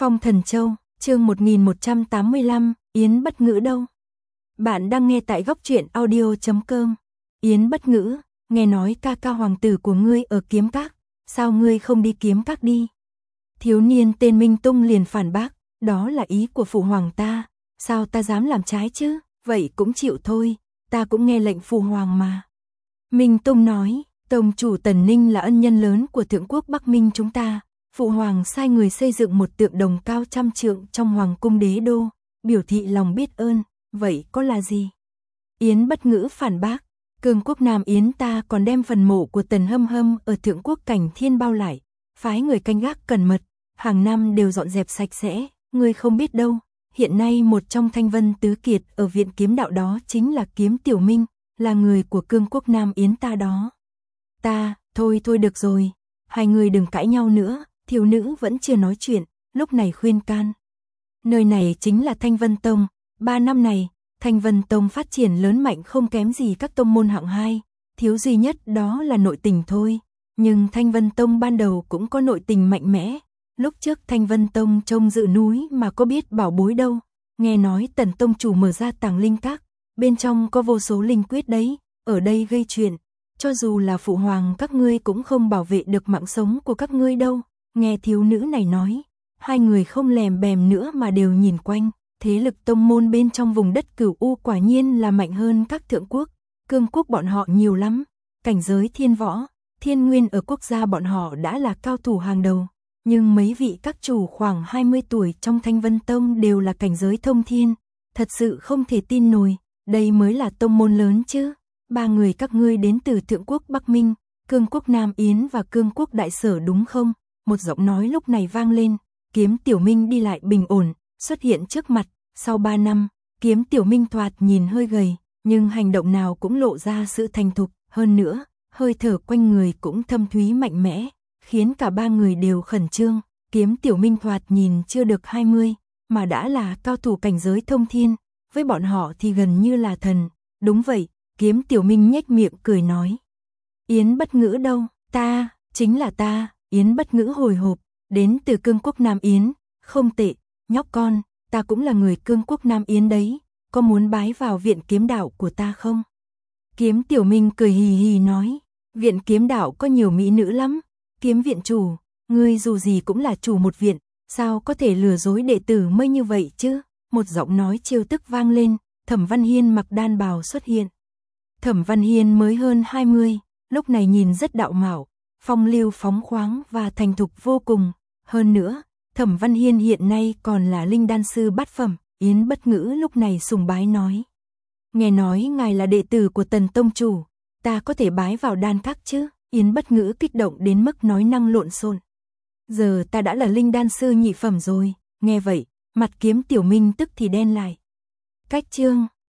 Phong Thần Châu, chương 1185, Yến Bất Ngữ đâu? Bạn đang nghe tại góc truyện audio.com. Yến Bất Ngữ, nghe nói ca ca hoàng tử của ngươi ở Kiếm Các, sao ngươi không đi Kiếm Các đi? Thiếu niên tên Minh Tung liền phản bác, đó là ý của phụ hoàng ta, sao ta dám làm trái chứ, vậy cũng chịu thôi, ta cũng nghe lệnh phụ hoàng mà. Minh Tung nói, tông chủ Tần Ninh là ân nhân lớn của thượng quốc Bắc Minh chúng ta. Phụ hoàng sai người xây dựng một tượng đồng cao 100 trượng trong hoàng cung đế đô, biểu thị lòng biết ơn, vậy có là gì? Yến Bất Ngữ phản bác, Cương quốc Nam Yến ta còn đem phần mộ của Tần Hâm Hâm ở thượng quốc Cảnh Thiên bao lại, phái người canh gác cẩn mật, hàng năm đều dọn dẹp sạch sẽ, ngươi không biết đâu, hiện nay một trong Thanh Vân Tứ Kiệt ở viện kiếm đạo đó chính là Kiếm Tiểu Minh, là người của Cương quốc Nam Yến ta đó. Thôi được rồi, hai người đừng cãi nhau nữa. Thiếu nữ vẫn chưa nói chuyện, lúc này khuyên can. Nơi này chính là Thanh Vân Tông, 3 năm này, Thanh Vân Tông phát triển lớn mạnh không kém gì các tông môn hạng 2, thiếu duy nhất đó là nội tình thôi. Nhưng Thanh Vân Tông ban đầu cũng có nội tình mạnh mẽ, lúc trước Thanh Vân Tông trông dự núi mà có biết bảo bối đâu, nghe nói Tần Tông chủ mở ra Tàng Linh Các, bên trong có vô số linh quyết đấy, ở đây gây chuyện, cho dù là phụ hoàng các ngươi cũng không bảo vệ được mạng sống của các ngươi đâu. Nghe thiếu nữ này nói, hai người không lèm bèm nữa mà đều nhìn quanh, thế lực tông môn bên trong vùng đất Cửu U quả nhiên là mạnh hơn các thượng quốc, cương quốc bọn họ nhiều lắm, cảnh giới thiên võ, thiên nguyên ở quốc gia bọn họ đã là cao thủ hàng đầu, nhưng mấy vị các chủ khoảng 20 tuổi trong Thanh Vân Tông đều là cảnh giới thông thiên, thật sự không thể tin nổi, đây mới là tông môn lớn chứ, 3 người các ngươi đến từ thượng quốc Bắc Minh, cương quốc Nam Yến và cương quốc Đại Sở đúng không? Một giọng nói lúc này vang lên, Kiếm Tiểu Minh đi lại bình ổn, xuất hiện trước mặt, sau 3 năm, Kiếm Tiểu Minh thoạt nhìn hơi gầy, nhưng hành động nào cũng lộ ra sự thành thục, hơn nữa, hơi thở quanh người cũng thâm thúy mạnh mẽ, khiến cả 3 người đều khẩn trương, Kiếm Tiểu Minh thoạt nhìn chưa được 20, mà đã là cao thủ cảnh giới thông thiên, với bọn họ thì gần như là thần, đúng vậy, Kiếm Tiểu Minh nhếch miệng cười nói. Yến Bất Ngữ đâu, chính là ta. Yến Bất Ngữ hồi hộp, đến từ cương quốc Nam Yến, không tệ, nhóc con, ta cũng là người cương quốc Nam Yến đấy, có muốn bái vào viện kiếm đạo của ta không? Kiếm Tiểu Minh cười hì hì nói, viện kiếm đạo có nhiều mỹ nữ lắm, Kiếm viện chủ, ngươi dù gì cũng là chủ một viện, sao có thể lừa dối đệ tử mới như vậy chứ? Một giọng nói trêu tức vang lên, Thẩm Văn Hiên mặc đan bào xuất hiện. Thẩm Văn Hiên mới hơn 20, lúc này nhìn rất đạo mạo, phong lưu phóng khoáng và thành thục vô cùng, hơn nữa, Thẩm Văn Hiên hiện nay còn là linh đan sư bát phẩm, Yến Bất Ngữ lúc này sùng bái nói. Nghe nói ngài là đệ tử của Tần Tông chủ, ta có thể bái vào đan các chứ, Yến Bất Ngữ kích động đến mức nói năng lộn xộn. Giờ ta đã là linh đan sư nhị phẩm rồi, nghe vậy, mặt Kiếm Tiểu Minh tức thì đen lại. Cách chương